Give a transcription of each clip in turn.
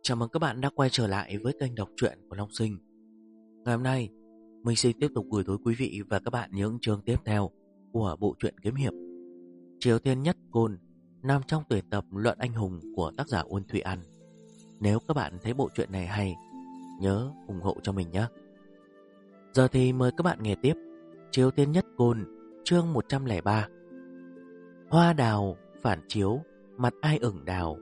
Chào mừng các bạn đã quay trở lại với kênh đọc truyện của Long Sinh. Ngày hôm nay, mình xin tiếp tục gửi tới quý vị và các bạn những chương tiếp theo của bộ truyện kiếm hiệp Triều Thiên Nhất Côn, nằm trong tuyển tập Luận Anh Hùng của tác giả Uông Thụy An. Nếu các bạn thấy bộ truyện này hay, nhớ ủng hộ cho mình nhé. Giờ thì mời các bạn nghe tiếp Triều Thiên Nhất Côn, chương 103. Hoa đào phản chiếu, mặt ai ửng đào.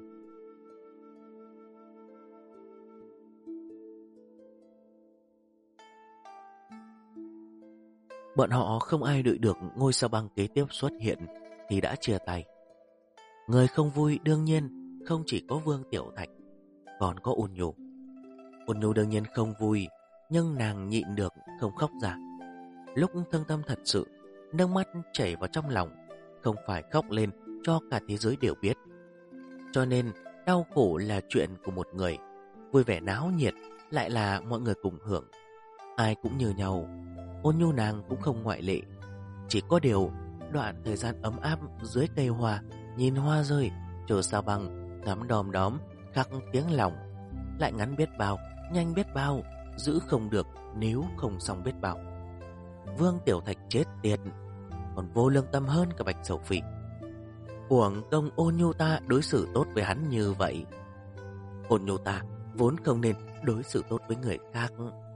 Bọn họ không ai đợi được ngôi sao băng kế tiếp xuất hiện thì đã chia tay. Người không vui đương nhiên không chỉ có Vương Tiểu Thạch, còn có Ôn Nhu. Ôn Nhu đương nhiên không vui, nhưng nàng nhịn được không khóc ra. Lúc thương tâm thật sự, nước mắt chảy vào trong lòng, không phải khóc lên cho cả thế giới đều biết. Cho nên đau khổ là chuyện của một người, vui vẻ náo nhiệt lại là mọi người cùng hưởng. Ai cũng như nhau, Ôn Nhu nàng cũng không ngoại lệ. Chỉ có điều đoạn thời gian ấm áp dưới cây hoa, nhìn hoa rơi, chờ sao băng, ngắm đom đóm, khắc tiếng lòng, lại ngắn biết bao, nhanh biết bao, giữ không được nếu không xong biết bao. Vương Tiểu Thạch chết tiệt, còn vô lương tâm hơn cả Bạch Sầu Phỉ. Uổng công Ôn Nhu ta đối xử tốt với hắn như vậy. Ôn Nhu ta vốn không nên đối xử tốt với người khác.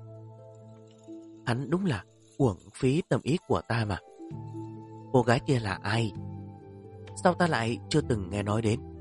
Hắn đúng là uổng phí tâm ý của ta mà. Cô gái kia là ai? Sao ta lại chưa từng nghe nói đến?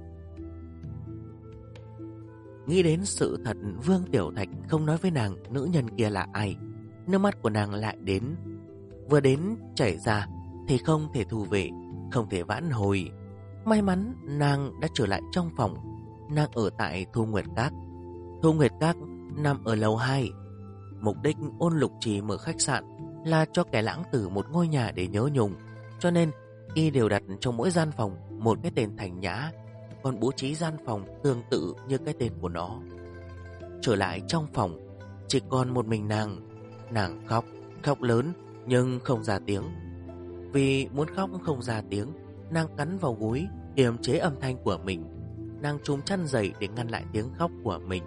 Nghĩ đến sự thật, Vương Tiểu Thạch không nói với nàng nữ nhân kia là ai. Nước mắt của nàng lại đến. Vừa đến chảy ra thì không thể thu về, không thể vãn hồi. May mắn nàng đã trở lại trong phòng. Nàng ở tại Thu Nguyệt Các. Thu Nguyệt Các nằm ở lầu 2. Mục đích Ôn Lục Trì mở khách sạn là cho kẻ lãng tử một ngôi nhà để nhớ nhung, cho nên y đều đặt trong mỗi gian phòng một cái tên thành nhã, còn bố trí gian phòng tương tự như cái tên của nó. Trở lại trong phòng, chỉ còn một mình nàng. Nàng khóc, khóc lớn nhưng không ra tiếng. Vì muốn khóc không ra tiếng, nàng cắn vào gối kiềm chế âm thanh của mình. Nàng trùm chăn dậy để ngăn lại tiếng khóc của mình.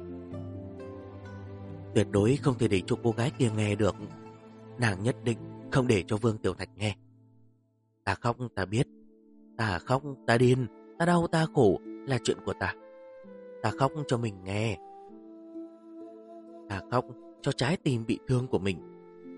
Tuyệt đối không thể để cho cô gái kia nghe được. Nàng nhất định không để cho Vương Tiểu Thạch nghe. Ta khóc ta biết, ta khóc ta điên, ta đau ta khổ là chuyện của ta. Ta khóc cho mình nghe. Ta khóc cho trái tim bị thương của mình.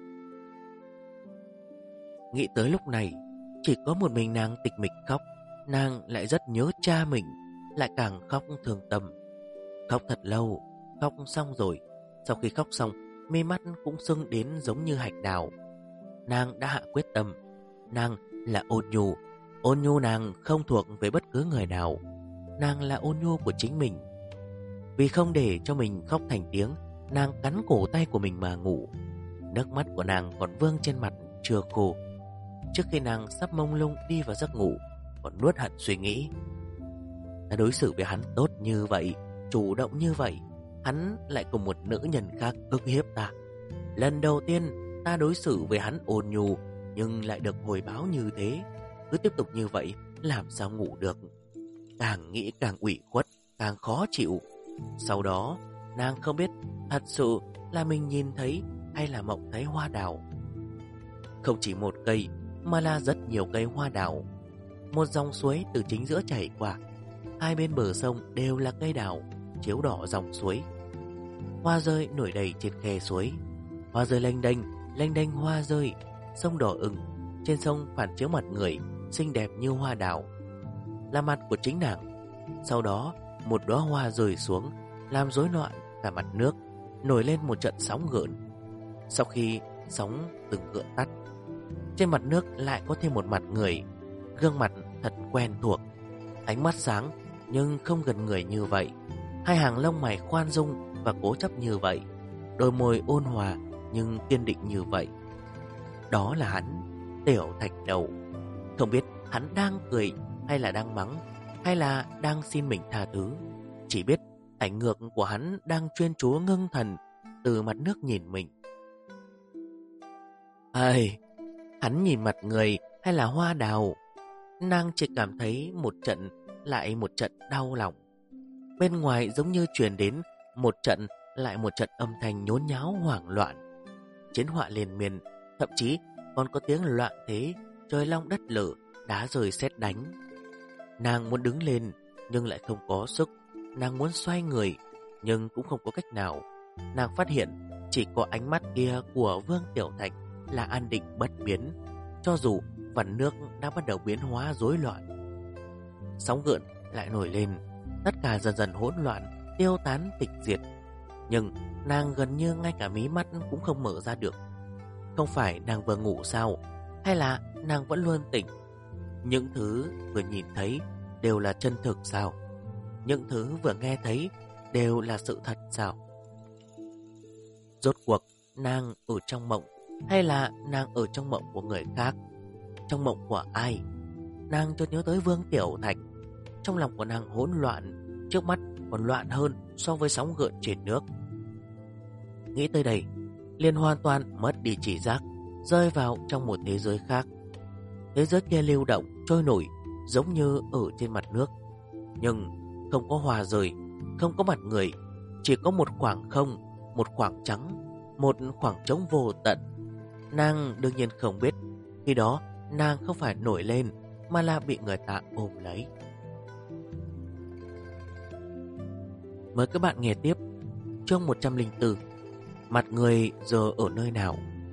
Nghĩ tới lúc này, chỉ có một mình nàng tịch mịch khóc. Nàng lại rất nhớ cha mình, lại càng khóc thương tâm. Khóc thật lâu, khóc xong rồi. Sau khi khóc xong, mi mắt cũng sưng đến giống như hạch đào. Nàng đã hạ quyết tâm. Nàng là Ôn Nhu. Ôn Nhu nàng không thuộc về bất cứ người nào. Nàng là Ôn Nhu của chính mình. Vì không để cho mình khóc thành tiếng, nàng cắn cổ tay của mình mà ngủ. Nước mắt của nàng còn vương trên mặt chưa khô. Trước khi nàng sắp mông lung đi vào giấc ngủ, còn nuốt hận suy nghĩ. Ta đối xử với hắn tốt như vậy, chủ động như vậy, hắn lại cùng một nữ nhân khác ức hiếp ta. Lần đầu tiên ta đối xử với hắn ôn nhu, nhưng lại được hồi báo như thế. Cứ tiếp tục như vậy làm sao ngủ được. Càng nghĩ càng ủy khuất, càng khó chịu. Sau đó nàng không biết thật sự là mình nhìn thấy hay là mộng thấy hoa đào. Không chỉ một cây mà là rất nhiều cây hoa đào. Một dòng suối từ chính giữa chảy qua. Hai bên bờ sông đều là cây đào chiếu đỏ dòng suối. Hoa rơi nổi đầy trên khe suối. Hoa rơi lênh đênh hoa rơi. Sông đỏ ửng, trên sông phản chiếu mặt người xinh đẹp như hoa đào, là mặt của chính nàng. Sau đó một đóa hoa rơi xuống, làm rối loạn cả mặt nước, nổi lên một trận sóng gợn. Sau khi sóng từng gợn tắt, trên mặt nước lại có thêm một mặt người. Gương mặt thật quen thuộc, ánh mắt sáng nhưng không gần người như vậy. Hai hàng lông mày khoan dung và cố chấp như vậy, đôi môi ôn hòa nhưng kiên định như vậy. Đó là hắn, Tiểu Thạch Đầu. Không biết hắn đang cười hay là đang mắng, hay là đang xin mình tha thứ. Chỉ biết ảnh ngược của hắn đang chuyên chú ngưng thần từ mặt nước nhìn mình. Ai, hắn nhìn mặt người hay là hoa đào? Nàng chỉ cảm thấy một trận lại một trận đau lòng. Bên ngoài giống như truyền đến một trận lại một trận âm thanh nhốn nháo hoảng loạn. Chiến họa liên miên, thậm chí còn có tiếng loạn thế, trời long đất lở, đá rơi sét đánh. Nàng muốn đứng lên nhưng lại không có sức. Nàng muốn xoay người nhưng cũng không có cách nào. Nàng phát hiện chỉ có ánh mắt kia của Vương Tiểu Thạch là an định bất biến, cho dù vần nước đã bắt đầu biến hóa rối loạn. Sóng gợn lại nổi lên, tất cả dần dần hỗn loạn, tiêu tán tịch diệt. Nhưng nàng gần như ngay cả mí mắt cũng không mở ra được. Không phải nàng vừa ngủ sao? Hay là nàng vẫn luôn tỉnh? Những thứ vừa nhìn thấy đều là chân thực sao? Những thứ vừa nghe thấy đều là sự thật sao? Rốt cuộc nàng ở trong mộng, hay là nàng ở trong mộng của người khác? Trong mộng của ai? Nàng chợt nhớ tới Vương Tiểu Thạch. Trong lòng của nàng hỗn loạn, trước mắt còn loạn hơn so với sóng gợn trên nước. Nghĩ tới đây, liền hoàn toàn mất đi chỉ giác, rơi vào trong một thế giới khác. Thế giới kia lưu động, trôi nổi, giống như ở trên mặt nước, nhưng không có hoa rơi, không có mặt người, chỉ có một khoảng không, một khoảng trắng, một khoảng trống vô tận. Nàng đương nhiên không biết, khi đó nàng không phải nổi lên, mà là bị người ta ôm lấy. Mời các bạn nghe tiếp chương 104. Mặt người giờ ở nơi nào?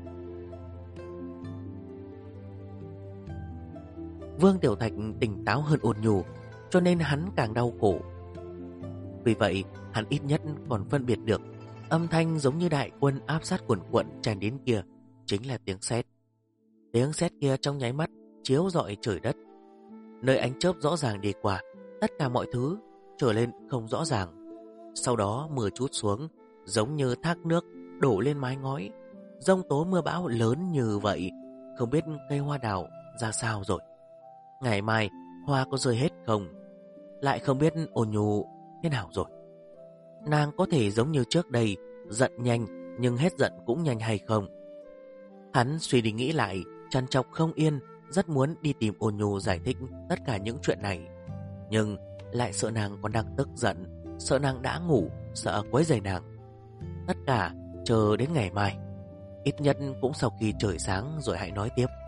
Vương Tiểu Thạch tỉnh táo hơn Ôn Nhu, cho nên hắn càng đau khổ. Vì vậy hắn ít nhất còn phân biệt được âm thanh giống như đại quân áp sát quần quận tràn đến kia chính là tiếng sét. Tiếng sét kia trong nháy mắt chiếu rọi trời đất. Nơi ánh chớp rõ ràng đi qua, tất cả mọi thứ trở lên không rõ ràng. Sau đó mưa trút xuống, giống như thác nước đổ lên mái ngói. Giông tố mưa bão lớn như vậy, không biết cây hoa đào ra sao rồi. Ngày mai hoa có rơi hết không? Lại không biết Ôn Nhu thế nào rồi. Nàng có thể giống như trước đây, giận nhanh nhưng hết giận cũng nhanh hay không? Hắn suy đi nghĩ lại, trằn trọc không yên, rất muốn đi tìm Ôn Nhu giải thích tất cả những chuyện này. Nhưng lại sợ nàng còn đang tức giận, sợ nàng đã ngủ, sợ quấy rầy nàng. Tất cả chờ đến ngày mai, ít nhất cũng sau khi trời sáng rồi hãy nói tiếp.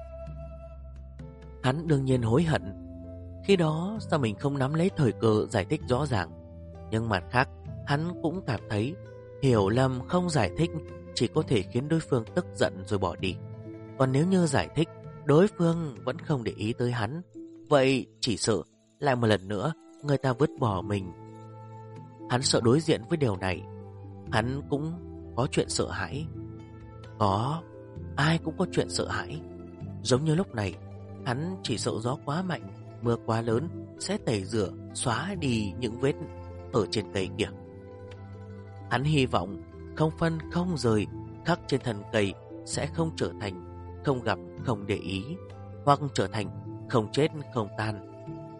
Hắn đương nhiên hối hận, khi đó sao mình không nắm lấy thời cơ giải thích rõ ràng. Nhưng mặt khác, hắn cũng cảm thấy hiểu lầm không giải thích chỉ có thể khiến đối phương tức giận rồi bỏ đi. Còn nếu như giải thích, đối phương vẫn không để ý tới hắn, vậy chỉ sợ lại một lần nữa người ta vứt bỏ mình. Hắn sợ đối diện với điều này. Hắn cũng có chuyện sợ hãi. Có, ai cũng có chuyện sợ hãi. Giống như lúc này, hắn chỉ sợ gió quá mạnh, mưa quá lớn sẽ tẩy rửa, xóa đi những vết ở trên cây kia. Hắn hy vọng không phân không rời khắc trên thân cây sẽ không trở thành không gặp không để ý, hoặc trở thành không chết không tan.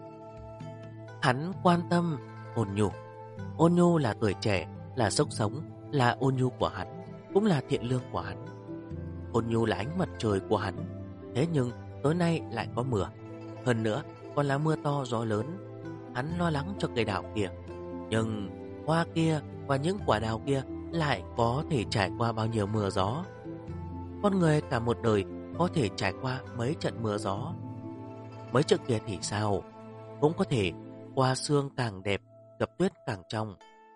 Hắn quan tâm Ôn Nhu. Ôn Nhu là tuổi trẻ, là sức sống, là ôn nhu của hắn, cũng là thiện lương của hắn. Ôn Nhu là ánh mặt trời của hắn. Thế nhưng tối nay lại có mưa, hơn nữa còn là mưa to gió lớn. Hắn lo lắng cho cây đào kia. Nhưng hoa kia và những quả đào kia lại có thể trải qua bao nhiêu mưa gió? Con người cả một đời có thể trải qua mấy trận mưa gió. Mấy trận kia thì sao? Cũng có thể qua sương càng đẹp, gặp tuyết càng trong.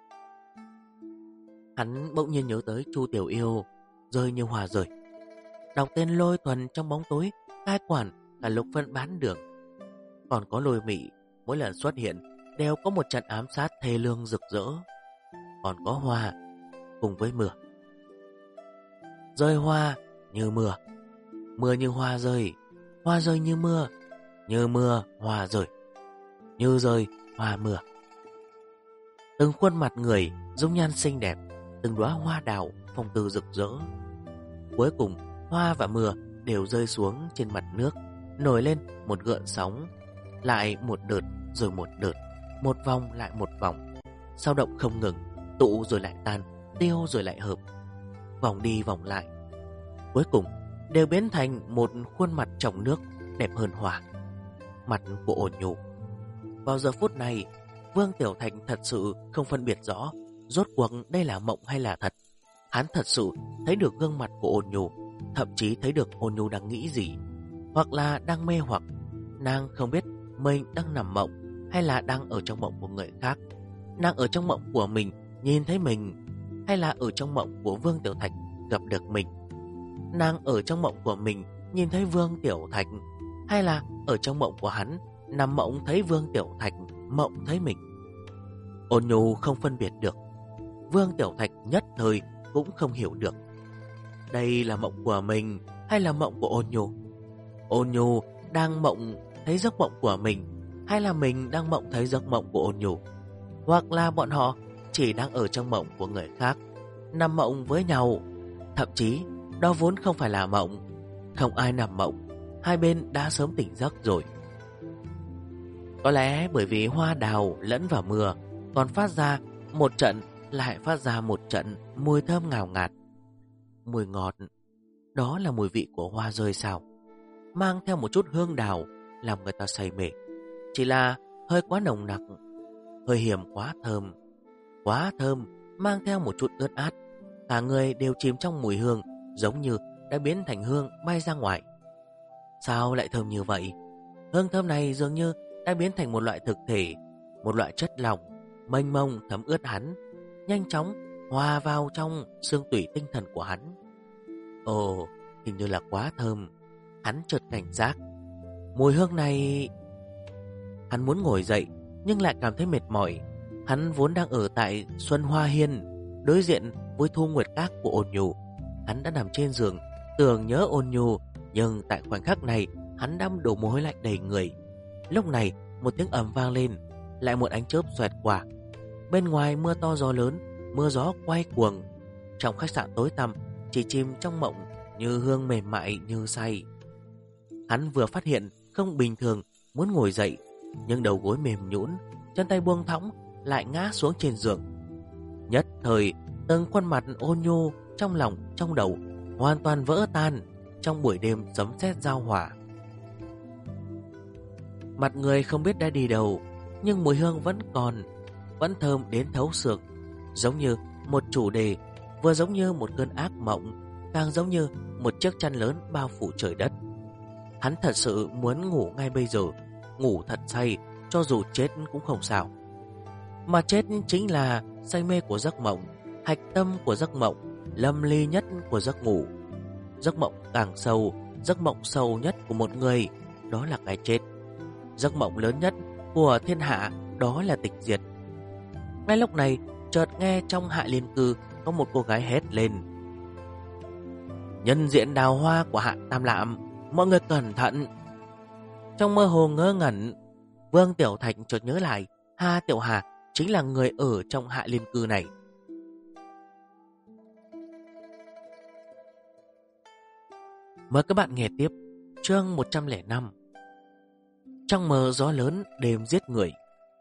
Hắn bỗng nhiên nhớ tới Chu Tiểu Yêu rơi như hoa rơi. Đọc tên Lôi Thuần trong bóng tối, cai quản cả Lục Vân Bán Đường. Còn có Lôi Mị, mỗi lần xuất hiện đều có một trận ám sát thê lương rực rỡ. Còn có hoa cùng với mưa. Rơi hoa như mưa, mưa như hoa rơi như mưa hoa rơi, như rơi hoa mưa. Từng khuôn mặt người dung nhan xinh đẹp, từng đóa hoa đào phong tư rực rỡ. Cuối cùng hoa và mưa đều rơi xuống trên mặt nước, nổi lên một gợn sóng, lại một đợt rồi một đợt, một vòng lại một vòng, sao động không ngừng, tụ rồi lại tan, tiêu rồi lại hợp, vòng đi vòng lại, cuối cùng đều biến thành một khuôn mặt trong nước đẹp hơn hoa, mặt của Ôn Nhu. Vào giờ phút này, Vương Tiểu Thạch thật sự không phân biệt rõ rốt cuộc đây là mộng hay là thật. Hắn thật sự thấy được gương mặt của Ôn Nhu, thậm chí thấy được Ôn Nhu đang nghĩ gì, hoặc là đang mê hoặc. Nàng không biết mình đang nằm mộng hay là đang ở trong mộng của người khác. Nàng ở trong mộng của mình nhìn thấy mình, hay là ở trong mộng của Vương Tiểu Thạch gặp được mình. Nàng ở trong mộng của mình nhìn thấy Vương Tiểu Thạch, hay là ở trong mộng của hắn nằm mộng thấy Vương Tiểu Thạch mộng thấy mình. Ôn Nhu không phân biệt được. Vương Tiểu Thạch nhất thời cũng không hiểu được đây là mộng của mình hay là mộng của Ôn Nhu. Ôn Nhu đang mộng thấy giấc mộng của mình, hay là mình đang mộng thấy giấc mộng của Ôn Nhu, hoặc là bọn họ chỉ đang ở trong mộng của người khác, nằm mộng với nhau. Thậm chí đó vốn không phải là mộng. Không ai nằm mộng, hai bên đã sớm tỉnh giấc rồi. Có lẽ bởi vì hoa đào lẫn vào mưa còn phát ra một trận lại phát ra một trận mùi thơm ngào ngạt. Mùi ngọt, đó là mùi vị của hoa rơi sao, mang theo một chút hương đào làm người ta say mê. Chỉ là hơi quá nồng nặc, hơi hiểm quá thơm, mang theo một chút ướt át. Cả người đều chìm trong mùi hương, giống như đã biến thành hương bay ra ngoài. Sao lại thơm như vậy? Hương thơm này dường như đã biến thành một loại thực thể, một loại chất lỏng mênh mông thấm ướt hắn, nhanh chóng hòa vào trong xương tủy tinh thần của hắn. Ồ, hình như là quá thơm. Hắn chợt cảnh giác. Mùi hương này... Hắn muốn ngồi dậy nhưng lại cảm thấy mệt mỏi. Hắn vốn đang ở tại Xuân Hoa Hiên, đối diện với Thu Nguyệt Các của Ôn Nhu. Hắn đã nằm trên giường tưởng nhớ Ôn Nhu, nhưng tại khoảnh khắc này hắn đã đổ mồ hôi lạnh đầy người. Lúc này một tiếng ầm vang lên, lại một ánh chớp xoẹt qua. Bên ngoài mưa to gió lớn, mưa gió quay cuồng. Trong khách sạn tối tăm, chỉ chìm trong mộng như hương mềm mại như say. Hắn vừa phát hiện không bình thường, muốn ngồi dậy, nhưng đầu gối mềm nhũn, chân tay buông thõng, lại ngã xuống trên giường. Nhất thời, từng khuôn mặt Ôn Nhu trong lòng, trong đầu hoàn toàn vỡ tan trong buổi đêm sấm sét giao hỏa. Mặt người không biết đã đi đâu, nhưng mùi hương vẫn còn, vẫn thơm đến thấu xương, giống như một chủ đề, vừa giống như một cơn ác mộng, càng giống như một chiếc chăn lớn bao phủ trời đất. Hắn thật sự muốn ngủ ngay bây giờ, ngủ thật say, cho dù chết cũng không sao. Mà chết chính là say mê của giấc mộng, hạch tâm của giấc mộng, lâm ly nhất của giấc ngủ. Giấc mộng càng sâu, giấc mộng sâu nhất của một người, đó là cái chết. Giấc mộng lớn nhất của thiên hạ, đó là tịch diệt. Ngay lúc này, chợt nghe trong Hạ Liên Cư có một cô gái hét lên: nhân diện đào hoa của Hạ Tam Lạm, mọi người cẩn thận. Trong mơ hồ ngơ ngẩn, Vương Tiểu Thạch chợt nhớ lại Hà Tiểu Hà chính là người ở trong Hạ Liên Cư này. Mời các bạn nghe tiếp chương 105. Trong mơ gió lớn đêm giết người.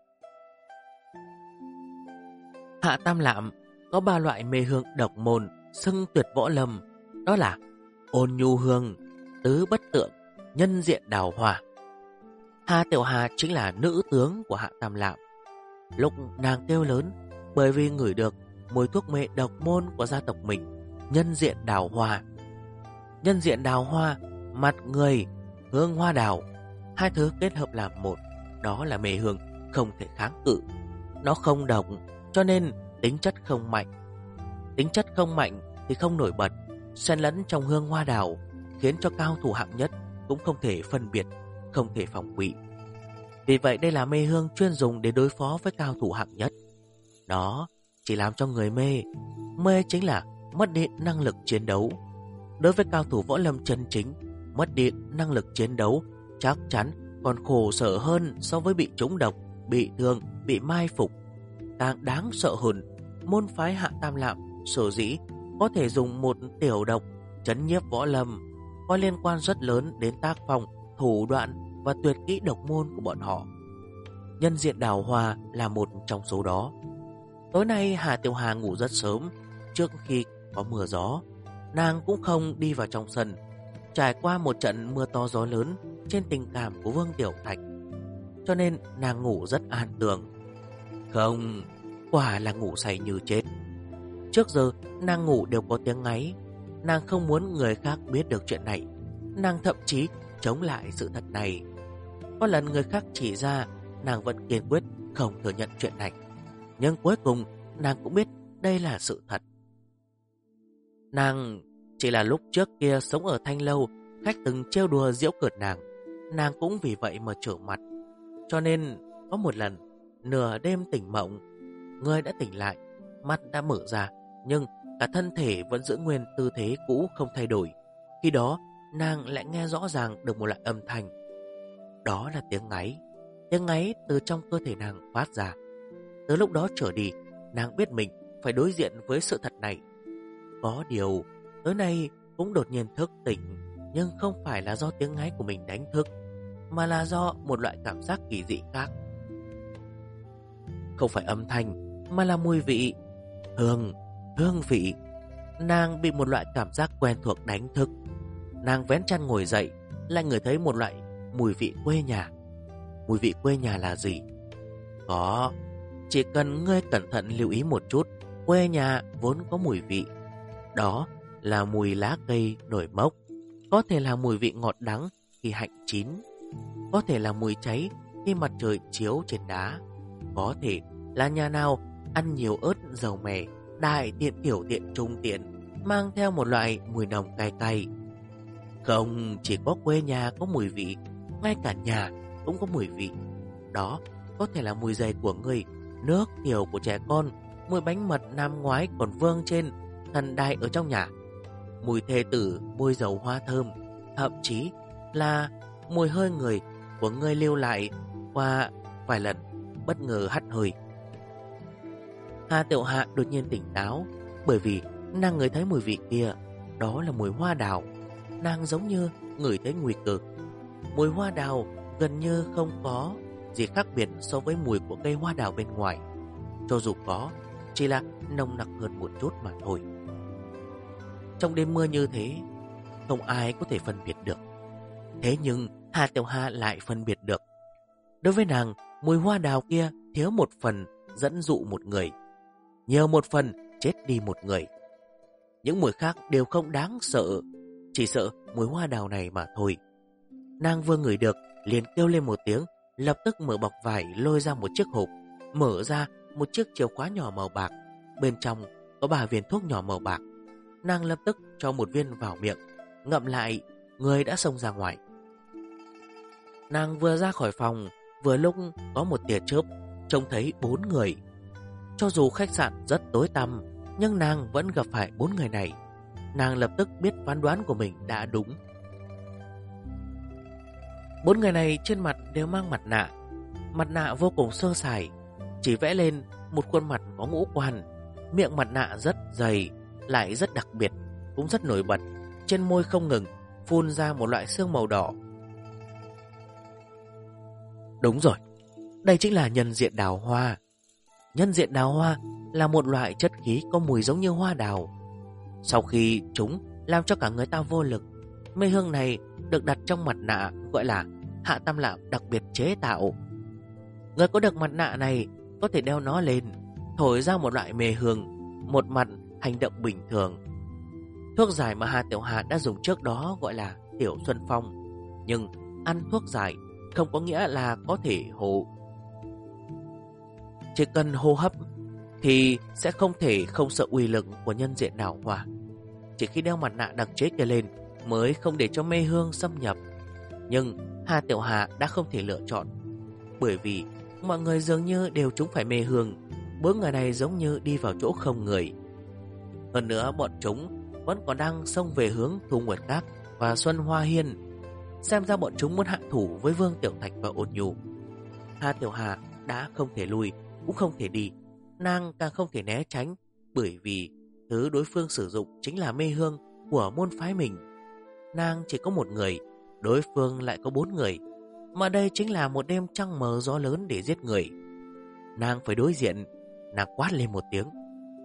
Hạ Tam Lạm có 3 loại mê hương độc môn xưng tuyệt võ lâm, đó là Ôn Nhu hương, Tứ Bất Tượng, Nhân Diện Đào Hoa. Hà Tiểu Hà chính là nữ tướng của Hạ Tam Lạm. Lúc nàng kêu lớn bởi vì ngửi được mùi thuốc mê độc môn của gia tộc mình, Nhân Diện Đào Hoa. Nhân diện đào hoa, mặt người, hương hoa đào, hai thứ kết hợp làm một, đó là mê hương không thể kháng cự. Nó không độc, cho nên tính chất không mạnh. Tính chất không mạnh thì không nổi bật, xen lẫn trong hương hoa đào, khiến cho cao thủ hạng nhất cũng không thể phân biệt, không thể phòng bị. Vì vậy đây là mê hương chuyên dùng để đối phó với cao thủ hạng nhất. Đó chỉ làm cho người mê. Mê chính là mất đi năng lực chiến đấu. Đối với cao thủ võ lâm chân chính, mất đi năng lực chiến đấu chắc chắn còn khổ sở hơn so với bị trúng độc, bị thương, bị mai phục. Càng đáng sợ hơn, môn phái Hạ Tam Lạm sở dĩ có thể dùng một tiểu độc trấn nhiếp võ lâm, có liên quan rất lớn đến tác phong, thủ đoạn và tuyệt kỹ độc môn của bọn họ. Nhân diện đào hoa là một trong số đó. Tối nay Hà Tiểu Hà ngủ rất sớm, trước khi có mưa gió. Nàng cũng không đi vào trong sân. Trải qua một trận mưa to gió lớn trên tình cảm của Vương Tiểu Thạch, cho nên nàng ngủ rất an tường. Không, quả là ngủ say như chết. Trước giờ nàng ngủ đều có tiếng ngáy. Nàng không muốn người khác biết được chuyện này. Nàng thậm chí chống lại sự thật này. Có lần người khác chỉ ra, nàng vẫn kiên quyết không thừa nhận chuyện này. Nhưng cuối cùng nàng cũng biết đây là sự thật. Nàng chỉ là lúc trước kia sống ở Thanh Lâu, khách từng trêu đùa giễu cợt nàng. Nàng cũng vì vậy mà trở mặt. Cho nên có một lần nửa đêm tỉnh mộng, người đã tỉnh lại, mắt đã mở ra, nhưng cả thân thể vẫn giữ nguyên tư thế cũ không thay đổi. Khi đó nàng lại nghe rõ ràng được một loại âm thanh. Đó là tiếng ngáy. Tiếng ngáy từ trong cơ thể nàng phát ra. Từ lúc đó trở đi, nàng biết mình phải đối diện với sự thật này. Có điều, tới nay cũng đột nhiên thức tỉnh, nhưng không phải là do tiếng ngáy của mình đánh thức, mà là do một loại cảm giác kỳ dị khác. Không phải âm thanh, mà là mùi vị. Hương vị. Nàng bị một loại cảm giác quen thuộc đánh thức. Nàng vén chăn ngồi dậy, lại ngửi thấy một loại mùi vị quê nhà. Mùi vị quê nhà là gì? Có, chỉ cần ngươi cẩn thận lưu ý một chút, quê nhà vốn có mùi vị. Đó là mùi lá cây nổi mốc. Có thể là mùi vị ngọt đắng khi hạnh chín. Có thể là mùi cháy khi mặt trời chiếu trên đá. Có thể là nhà nào ăn nhiều ớt dầu mè, đại tiện tiểu tiện trung tiện, mang theo một loại mùi nồng cay cay. Không chỉ có quê nhà có mùi vị, ngay cả nhà cũng có mùi vị. Đó có thể là mùi giày của ngươi, nước tiểu của trẻ con, mùi bánh mật năm ngoái còn vương trên thần đài ở trong nhà, mùi thê tử bôi dầu hoa thơm, thậm chí là mùi hơi người của ngươi lưu lại qua vài lần bất ngờ hắt hơi. Hà Tiểu Hạ đột nhiên tỉnh táo, bởi vì nàng ngửi thấy mùi vị kia. Đó là mùi hoa đào. Nàng giống như ngửi thấy nguy cơ. Mùi hoa đào gần như không có gì khác biệt so với mùi của cây hoa đào bên ngoài. Cho dù có, chỉ là nồng nặc hơn một chút mà thôi. Trong đêm mưa như thế, không ai có thể phân biệt được. Thế nhưng Hà Tiểu Hạ lại phân biệt được. Đối với nàng, mùi hoa đào kia thiếu một phần dẫn dụ một người, nhiều một phần chết đi một người. Những mùi khác đều không đáng sợ, chỉ sợ mùi hoa đào này mà thôi. Nàng vừa ngửi được liền kêu lên một tiếng, lập tức mở bọc vải lôi ra một chiếc hộp, mở ra một chiếc chìa khóa nhỏ màu bạc, bên trong có 3 viên thuốc nhỏ màu bạc. Nàng lập tức cho một viên vào miệng, ngậm lại, người đã xông ra ngoài. Nàng vừa ra khỏi phòng, vừa lúc có một tia chớp trông thấy 4 người. Cho dù khách sạn rất tối tăm, nhưng nàng vẫn gặp phải 4 người này. Nàng lập tức biết phán đoán của mình đã đúng. 4 người này trên mặt đều mang mặt nạ. Mặt nạ vô cùng sơ sài, chỉ vẽ lên một khuôn mặt có ngũ quan. Miệng mặt nạ rất dày, lại rất đặc biệt, cũng rất nổi bật. Trên môi không ngừng phun ra một loại sương màu đỏ. Đúng rồi, đây chính là nhân diện đào hoa. Nhân diện đào hoa là một loại chất khí có mùi giống như hoa đào. Sau khi chúng làm cho cả người ta vô lực, mê hương này được đặt trong mặt nạ, gọi là Hạ Tam Lão đặc biệt chế tạo. Người có được mặt nạ này có thể đeo nó lên, thổi ra một loại mê hương, một mặt hành động bình thường. Thuốc giải mà Hà Tiểu Hà đã dùng trước đó gọi là Tiểu Xuân Phong. Nhưng ăn thuốc giải không có nghĩa là có thể hô. Chỉ cần hô hấp thì sẽ không thể không sợ uy lực của nhân diện đào hoa. Chỉ khi đeo mặt nạ đặc chế kia lên mới không để cho mê hương xâm nhập. Nhưng Hà Tiểu Hà đã không thể lựa chọn, bởi vì mọi người dường như đều trúng phải mê hương. 4 người này giống như đi vào chỗ không người. Hơn nữa bọn chúng vẫn còn đang xông về hướng Thu Nguyệt Các và Xuân Hoa Hiên. Xem ra bọn chúng muốn hạ thủ với Vương Tiểu Thạch và Ôn Nhu. Hà Tiểu Hà đã không thể lui, cũng không thể đi. Nàng càng không thể né tránh, bởi vì thứ đối phương sử dụng chính là mê hương của môn phái mình. Nàng chỉ có một người, đối phương lại có 4 người. Mà đây chính là một đêm trăng mờ gió lớn để giết người. Nàng phải đối diện. Nàng quát lên một tiếng.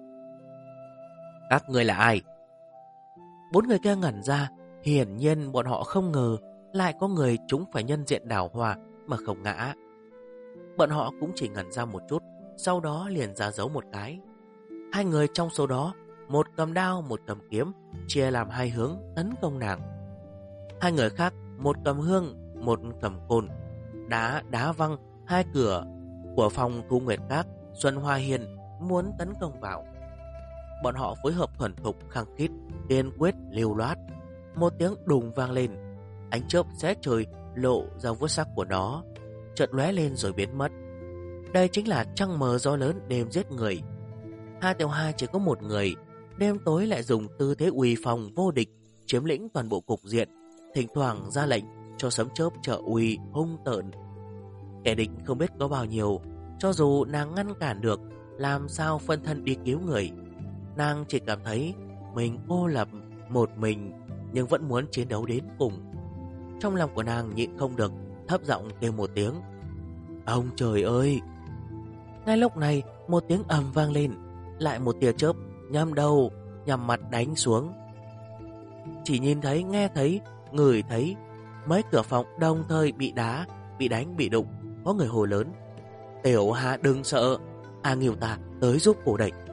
Các ngươi là ai? 4 người kia ngẩn ra. Hiển nhiên bọn họ không ngờ lại có người trúng phải nhân diện đào hoa mà không ngã. Bọn họ cũng chỉ ngẩn ra một chút, sau đó liền ra dấu một cái. Hai người trong số đó, một cầm đao, một cầm kiếm, chia làm hai hướng tấn công nàng. Hai người khác, một cầm hương, một cầm côn, đá văng hai cửa của phòng Thu Nguyệt Các, Xuân Hoa Hiền muốn tấn công vào. Bọn họ phối hợp thuần thục khăng khít, kiên quyết lưu loát. Một tiếng đùng vang lên, ánh chớp xé trời lộ ra vuốt sắc của nó, chợt lóe lên rồi biến mất. Đây chính là trăng mờ gió lớn đêm giết người. Hà Tiểu Hà chỉ có một người, đêm tối lại dùng tư thế uy phong vô địch chiếm lĩnh toàn bộ cục diện, thỉnh thoảng ra lệnh cho sấm chớp trợ uy hung tợn. Kẻ địch không biết có bao nhiêu, cho dù nàng ngăn cản được, làm sao phân thân đi cứu người. Nàng chỉ cảm thấy mình cô lập một mình, nhưng vẫn muốn chiến đấu đến cùng. Trong lòng của nàng nhịn không được, thấp giọng kêu một tiếng: "Ông trời ơi!" Ngay lúc này, một tiếng ầm vang lên, lại một tia chớp nhắm đầu, nhằm mặt đánh xuống. Chỉ nhìn thấy, nghe thấy, ngửi thấy, mấy cửa phòng đồng thời bị đá, bị đánh, bị đụng. Có người hô lớn: "Tiểu Hà đừng sợ, A Nghiêu ta tới giúp cô đây."